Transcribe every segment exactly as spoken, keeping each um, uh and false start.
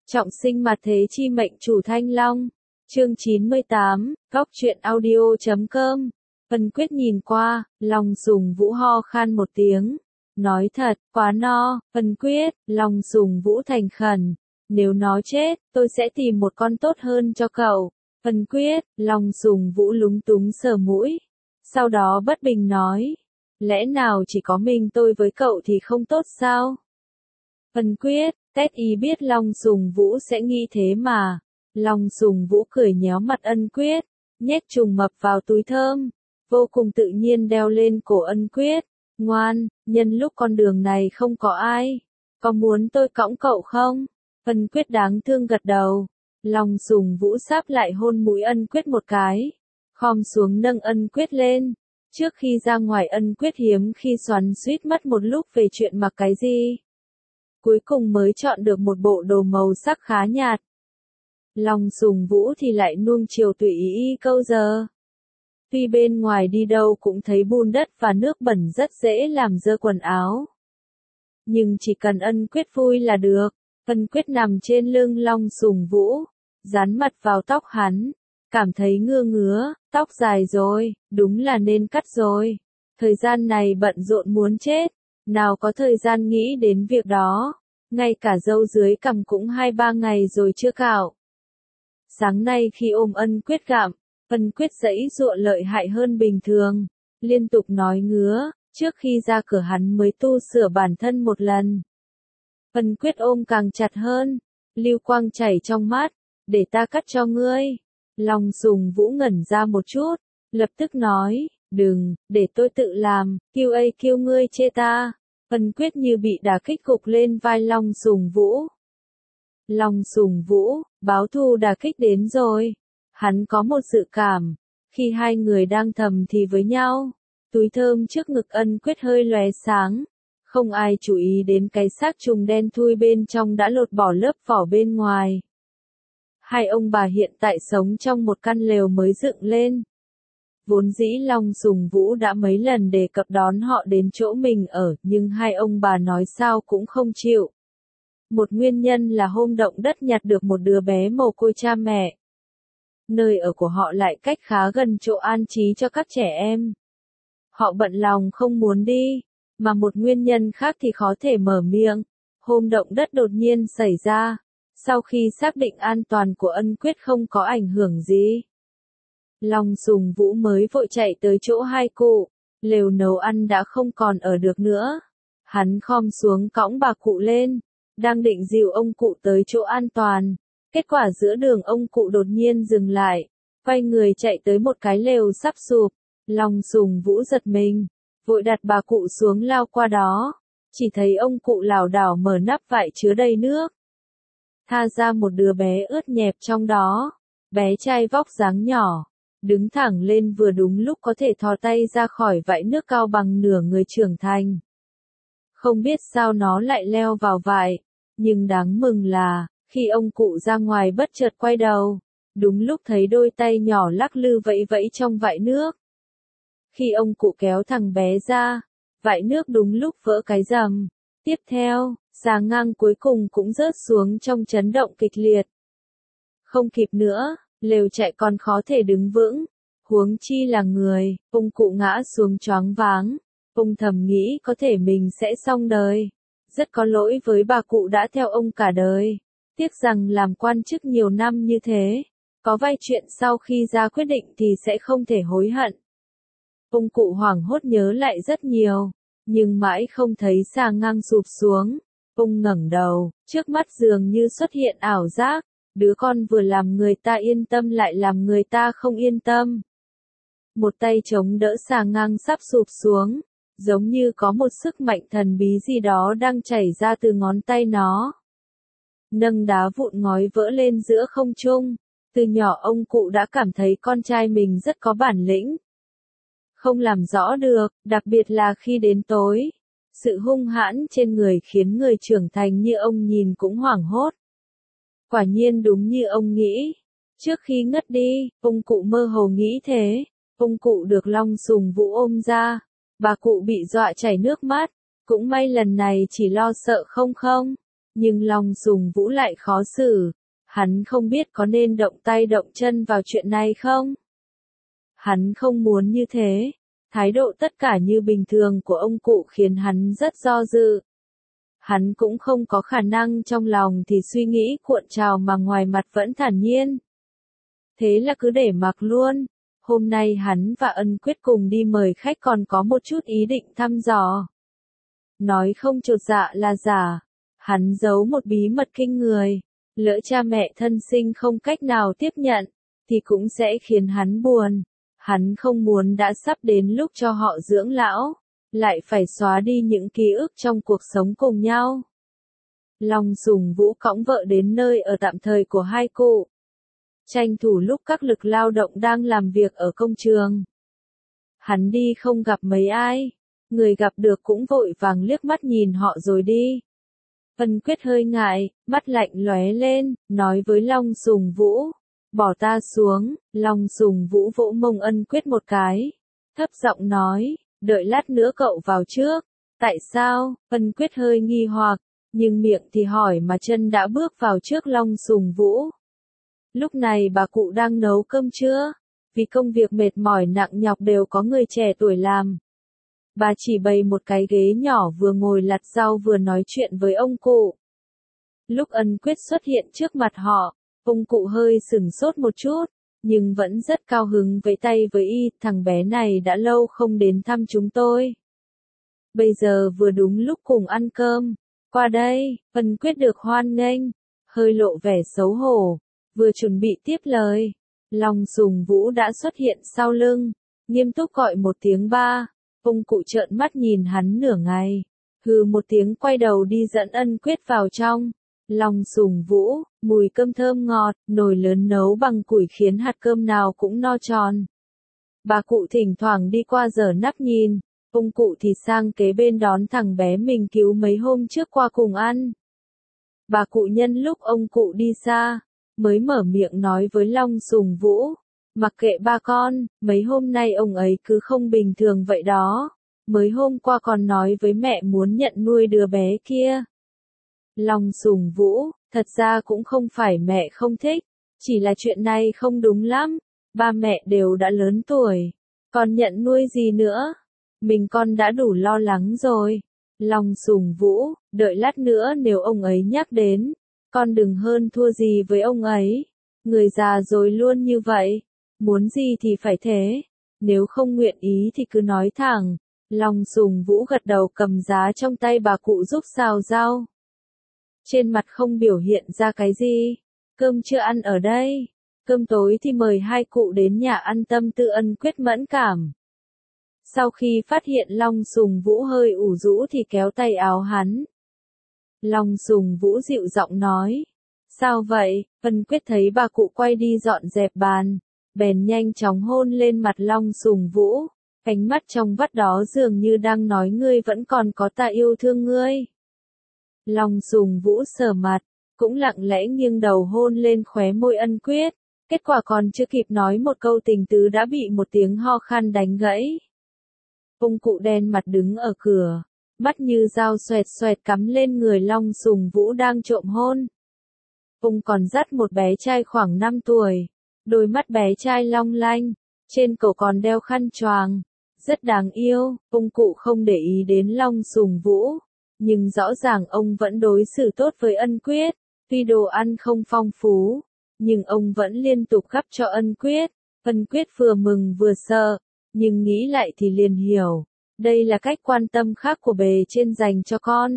Trọng sinh mặt thế chi mệnh chủ Thanh Long. Chương chín mươi tám, góc truyện audio chấm com. Vân Quyết nhìn qua, Long Sùng Vũ ho khan một tiếng. Nói thật, quá no. Vân Quyết, Long Sùng Vũ thành khẩn. Nếu nó chết, tôi sẽ tìm một con tốt hơn cho cậu. Vân Quyết, Long Sùng Vũ lúng túng sờ mũi. Sau đó bất bình nói. Lẽ nào chỉ có mình tôi với cậu thì không tốt sao? Vân Quyết, Tét ý biết Long Sùng Vũ sẽ nghĩ thế mà. Long Sùng Vũ cười nhéo mặt Ân Quyết, nhét trùng mập vào túi thơm, vô cùng tự nhiên đeo lên cổ Ân Quyết. Ngoan, nhân lúc con đường này không có ai, có muốn tôi cõng cậu không? Ân Quyết đáng thương gật đầu. Long Sùng Vũ sáp lại hôn mũi Ân Quyết một cái, khom xuống nâng Ân Quyết lên. Trước khi ra ngoài Ân Quyết hiếm khi xoắn xuýt mất một lúc về chuyện mặc cái gì. Cuối cùng mới chọn được một bộ đồ màu sắc khá nhạt. Long Sùng Vũ thì lại nuông chiều tùy ý câu giờ. Tuy bên ngoài đi đâu cũng thấy bùn đất và nước bẩn rất dễ làm dơ quần áo. Nhưng chỉ cần Ân Quyết vui là được. Ân Quyết nằm trên lưng Long Sùng Vũ, dán mặt vào tóc hắn, cảm thấy ngưa ngứa, tóc dài rồi, đúng là nên cắt rồi. Thời gian này bận rộn muốn chết, nào có thời gian nghĩ đến việc đó, ngay cả râu dưới cằm cũng hai ba ngày rồi chưa cạo. Sáng nay khi ôm Ân Quyết gặm, Ân Quyết giãy giụa lợi hại hơn bình thường, liên tục nói ngứa, trước khi ra cửa hắn mới tu sửa bản thân một lần. Ân Quyết ôm càng chặt hơn, lưu quang chảy trong mắt, để ta cắt cho ngươi. Long Sùng Vũ ngẩn ra một chút, lập tức nói, đừng, để tôi tự làm, kêu ấy kêu ngươi chê ta. Ân Quyết như bị đả kích gục lên vai Long Sùng Vũ. Long Sùng Vũ, báo thù đả kích đến rồi. Hắn có một dự cảm, khi hai người đang thầm thì với nhau, túi thơm trước ngực Ân Quyết hơi lóe sáng. Không ai chú ý đến cái xác trùng đen thui bên trong đã lột bỏ lớp vỏ bên ngoài. Hai ông bà hiện tại sống trong một căn lều mới dựng lên. Vốn dĩ Long Sùng Vũ đã mấy lần đề cập đón họ đến chỗ mình ở, nhưng hai ông bà nói sao cũng không chịu. Một nguyên nhân là hôm động đất nhặt được một đứa bé mồ côi cha mẹ. Nơi ở của họ lại cách khá gần chỗ an trí cho các trẻ em. Họ bận lòng không muốn đi, mà một nguyên nhân khác thì khó thể mở miệng. Hôm động đất đột nhiên xảy ra, sau khi xác định an toàn của Ân Quyết không có ảnh hưởng gì. Long Sùng Vũ mới vội chạy tới chỗ hai cụ, lều nấu ăn đã không còn ở được nữa. Hắn khom xuống cõng bà cụ lên, đang định dìu ông cụ tới chỗ an toàn. Kết quả giữa đường ông cụ đột nhiên dừng lại, quay người chạy tới một cái lều sắp sụp. Long Sùng Vũ giật mình, vội đặt bà cụ xuống lao qua đó. Chỉ thấy ông cụ lảo đảo mở nắp vại chứa đầy nước, tha ra một đứa bé ướt nhẹp trong đó. Bé trai vóc dáng nhỏ, đứng thẳng lên vừa đúng lúc có thể thò tay ra khỏi vại nước cao bằng nửa người trưởng thành. Không biết sao nó lại leo vào vại, nhưng đáng mừng là, khi ông cụ ra ngoài bất chợt quay đầu, đúng lúc thấy đôi tay nhỏ lắc lư vẫy vẫy trong vại nước. Khi ông cụ kéo thằng bé ra, vại nước đúng lúc vỡ cái rầm. Tiếp theo, xà ngang cuối cùng cũng rớt xuống trong chấn động kịch liệt. Không kịp nữa, lều chạy còn khó thể đứng vững, huống chi là người. Ông cụ ngã xuống choáng váng. Ông thầm nghĩ có thể mình sẽ xong đời. Rất có lỗi với bà cụ đã theo ông cả đời. Tiếc rằng làm quan chức nhiều năm như thế, có vài chuyện sau khi ra quyết định thì sẽ không thể hối hận. Ông cụ hoảng hốt nhớ lại rất nhiều, nhưng mãi không thấy xà ngang sụp xuống. Ông ngẩng đầu, trước mắt dường như xuất hiện ảo giác, đứa con vừa làm người ta yên tâm lại làm người ta không yên tâm. Một tay chống đỡ xà ngang sắp sụp xuống, giống như có một sức mạnh thần bí gì đó đang chảy ra từ ngón tay nó. Nâng đá vụn ngói vỡ lên giữa không trung, từ nhỏ ông cụ đã cảm thấy con trai mình rất có bản lĩnh. Không làm rõ được, đặc biệt là khi đến tối. Sự hung hãn trên người khiến người trưởng thành như ông nhìn cũng hoảng hốt. Quả nhiên đúng như ông nghĩ. Trước khi ngất đi, ông cụ mơ hồ nghĩ thế. Ông cụ được Long Sùng Vũ ôm ra. Bà cụ bị dọa chảy nước mắt. Cũng may lần này chỉ lo sợ không không. Nhưng Long Sùng Vũ lại khó xử, hắn không biết có nên động tay động chân vào chuyện này không? Hắn không muốn như thế, thái độ tất cả như bình thường của ông cụ khiến hắn rất do dự. Hắn cũng không có khả năng trong lòng thì suy nghĩ cuộn trào mà ngoài mặt vẫn thản nhiên. Thế là cứ để mặc luôn. Hôm nay hắn và Ân Quyết cùng đi mời khách còn có một chút ý định thăm dò. Nói không chột dạ là giả. Hắn giấu một bí mật kinh người. Lỡ cha mẹ thân sinh không cách nào tiếp nhận, thì cũng sẽ khiến hắn buồn. Hắn không muốn đã sắp đến lúc cho họ dưỡng lão, lại phải xóa đi những ký ức trong cuộc sống cùng nhau. Long Sùng Vũ cõng vợ đến nơi ở tạm thời của hai cụ. Tranh thủ lúc các lực lao động đang làm việc ở công trường. Hắn đi không gặp mấy ai, người gặp được cũng vội vàng liếc mắt nhìn họ rồi đi. Ân Quyết hơi ngại, mắt lạnh lóe lên, nói với Long Sùng Vũ, bỏ ta xuống. Long Sùng Vũ vỗ mông Ân Quyết một cái, thấp giọng nói, đợi lát nữa cậu vào trước. Tại sao? Ân Quyết hơi nghi hoặc, nhưng miệng thì hỏi mà chân đã bước vào trước Long Sùng Vũ. Lúc này bà cụ đang nấu cơm trưa, vì công việc mệt mỏi nặng nhọc đều có người trẻ tuổi làm. Bà chỉ bày một cái ghế nhỏ vừa ngồi lặt rau vừa nói chuyện với ông cụ. Lúc Ân Quyết xuất hiện trước mặt họ, ông cụ hơi sửng sốt một chút, nhưng vẫn rất cao hứng vẫy tay với y, thằng bé này đã lâu không đến thăm chúng tôi. Bây giờ vừa đúng lúc cùng ăn cơm, qua đây. Ân Quyết được hoan nghênh, hơi lộ vẻ xấu hổ, vừa chuẩn bị tiếp lời. Long Sùng Vũ đã xuất hiện sau lưng, nghiêm túc gọi một tiếng ba. Ông cụ trợn mắt nhìn hắn nửa ngày, hừ một tiếng quay đầu đi dẫn Ân Quyết vào trong. Long Sùng Vũ, mùi cơm thơm ngọt, nồi lớn nấu bằng củi khiến hạt cơm nào cũng no tròn. Bà cụ thỉnh thoảng đi qua giở nắp nhìn, ông cụ thì sang kế bên đón thằng bé mình cứu mấy hôm trước qua cùng ăn. Bà cụ nhân lúc ông cụ đi xa, mới mở miệng nói với Long Sùng Vũ, mặc kệ ba con, mấy hôm nay ông ấy cứ không bình thường vậy đó. Mới hôm qua còn nói với mẹ muốn nhận nuôi đứa bé kia. Long Sùng Vũ, thật ra cũng không phải mẹ không thích, chỉ là chuyện này không đúng lắm. Ba mẹ đều đã lớn tuổi, còn nhận nuôi gì nữa? Mình con đã đủ lo lắng rồi. Long Sùng Vũ, đợi lát nữa nếu ông ấy nhắc đến, con đừng hơn thua gì với ông ấy. Người già rồi luôn như vậy, muốn gì thì phải thế, nếu không nguyện ý thì cứ nói thẳng. Long Sùng Vũ gật đầu cầm giá trong tay bà cụ giúp xào rau. Trên mặt không biểu hiện ra cái gì. Cơm chưa ăn ở đây, cơm tối thì mời hai cụ đến nhà ăn. Tâm tư Ân Quyết mẫn cảm. Sau khi phát hiện Long Sùng Vũ hơi ủ rũ thì kéo tay áo hắn. Long Sùng Vũ dịu giọng nói, sao vậy? Ân Quyết thấy bà cụ quay đi dọn dẹp bàn, bèn nhanh chóng hôn lên mặt Long Sùng Vũ. Ánh mắt trong vắt đó dường như đang nói ngươi vẫn còn có ta yêu thương ngươi. Long Sùng Vũ sờ mặt, cũng lặng lẽ nghiêng đầu hôn lên khóe môi Ân Quyết. Kết quả còn chưa kịp nói một câu tình tứ đã bị một tiếng ho khan đánh gãy. Ông cụ đen mặt đứng ở cửa, mắt như dao xoẹt xoẹt cắm lên người Long Sùng Vũ đang trộm hôn. Ông còn dắt một bé trai khoảng năm tuổi, đôi mắt bé trai long lanh, trên cổ còn đeo khăn choàng, rất đáng yêu. Ông cụ không để ý đến Long Sùng Vũ, nhưng rõ ràng ông vẫn đối xử tốt với Ân Quyết. Tuy đồ ăn không phong phú, nhưng ông vẫn liên tục gắp cho Ân Quyết. Ân Quyết vừa mừng vừa sợ, nhưng nghĩ lại thì liền hiểu, đây là cách quan tâm khác của bề trên dành cho con.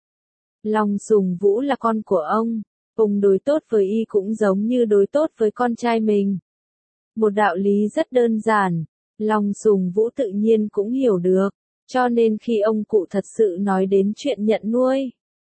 Long Sùng Vũ là con của ông, ông đối tốt với y cũng giống như đối tốt với con trai mình. Một đạo lý rất đơn giản, Long Sùng Vũ tự nhiên cũng hiểu được, cho nên khi ông cụ thật sự nói đến chuyện nhận nuôi,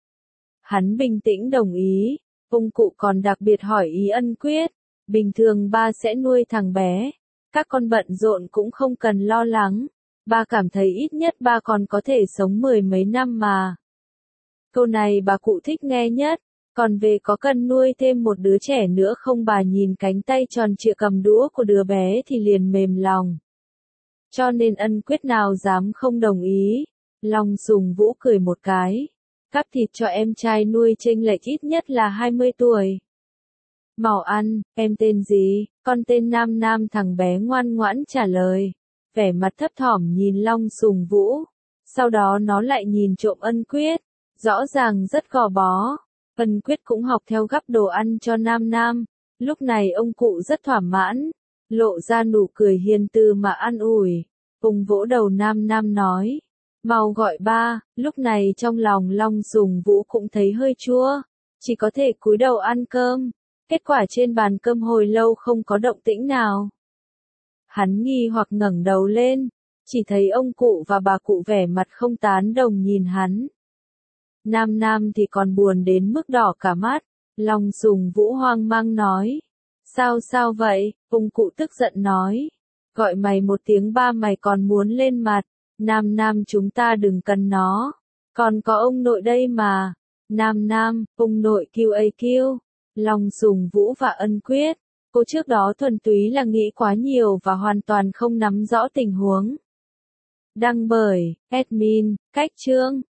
hắn bình tĩnh đồng ý. Ông cụ còn đặc biệt hỏi ý Ân Quyết, bình thường ba sẽ nuôi thằng bé, các con bận rộn cũng không cần lo lắng, ba cảm thấy ít nhất ba còn có thể sống mười mấy năm mà. Câu này bà cụ thích nghe nhất, còn về có cần nuôi thêm một đứa trẻ nữa không, bà nhìn cánh tay tròn trịa cầm đũa của đứa bé thì liền mềm lòng. Cho nên Ân Quyết nào dám không đồng ý. Long Sùng Vũ cười một cái, cắp thịt cho em trai nuôi chênh lệch ít nhất là hai mươi tuổi. Mau ăn, em tên gì? Con tên Nam Nam, thằng bé ngoan ngoãn trả lời. Vẻ mặt thấp thỏm nhìn Long Sùng Vũ. Sau đó nó lại nhìn trộm Ân Quyết. Rõ ràng rất gò bó. Ân Quyết cũng học theo gắp đồ ăn cho Nam Nam. Lúc này ông cụ rất thỏa mãn. Lộ ra nụ cười hiền từ mà an ủi. Cùng vỗ đầu Nam Nam nói. Mau gọi ba. Lúc này trong lòng Long Sùng Vũ cũng thấy hơi chua. Chỉ có thể cúi đầu ăn cơm. Kết quả trên bàn cơm hồi lâu không có động tĩnh nào. Hắn nghi hoặc ngẩng đầu lên, chỉ thấy ông cụ và bà cụ vẻ mặt không tán đồng nhìn hắn. Nam Nam thì còn buồn đến mức đỏ cả mắt, Long Sùng Vũ hoang mang nói. Sao sao vậy? Ông cụ tức giận nói. Gọi mày một tiếng ba mày còn muốn lên mặt, Nam Nam chúng ta đừng cần nó. Còn có ông nội đây mà. Nam Nam, ông nội kêu ấy kêu. Long Sùng Vũ và Ân Quyết, cô trước đó thuần túy là nghĩ quá nhiều và hoàn toàn không nắm rõ tình huống. Đăng bởi admin, Cách Chương.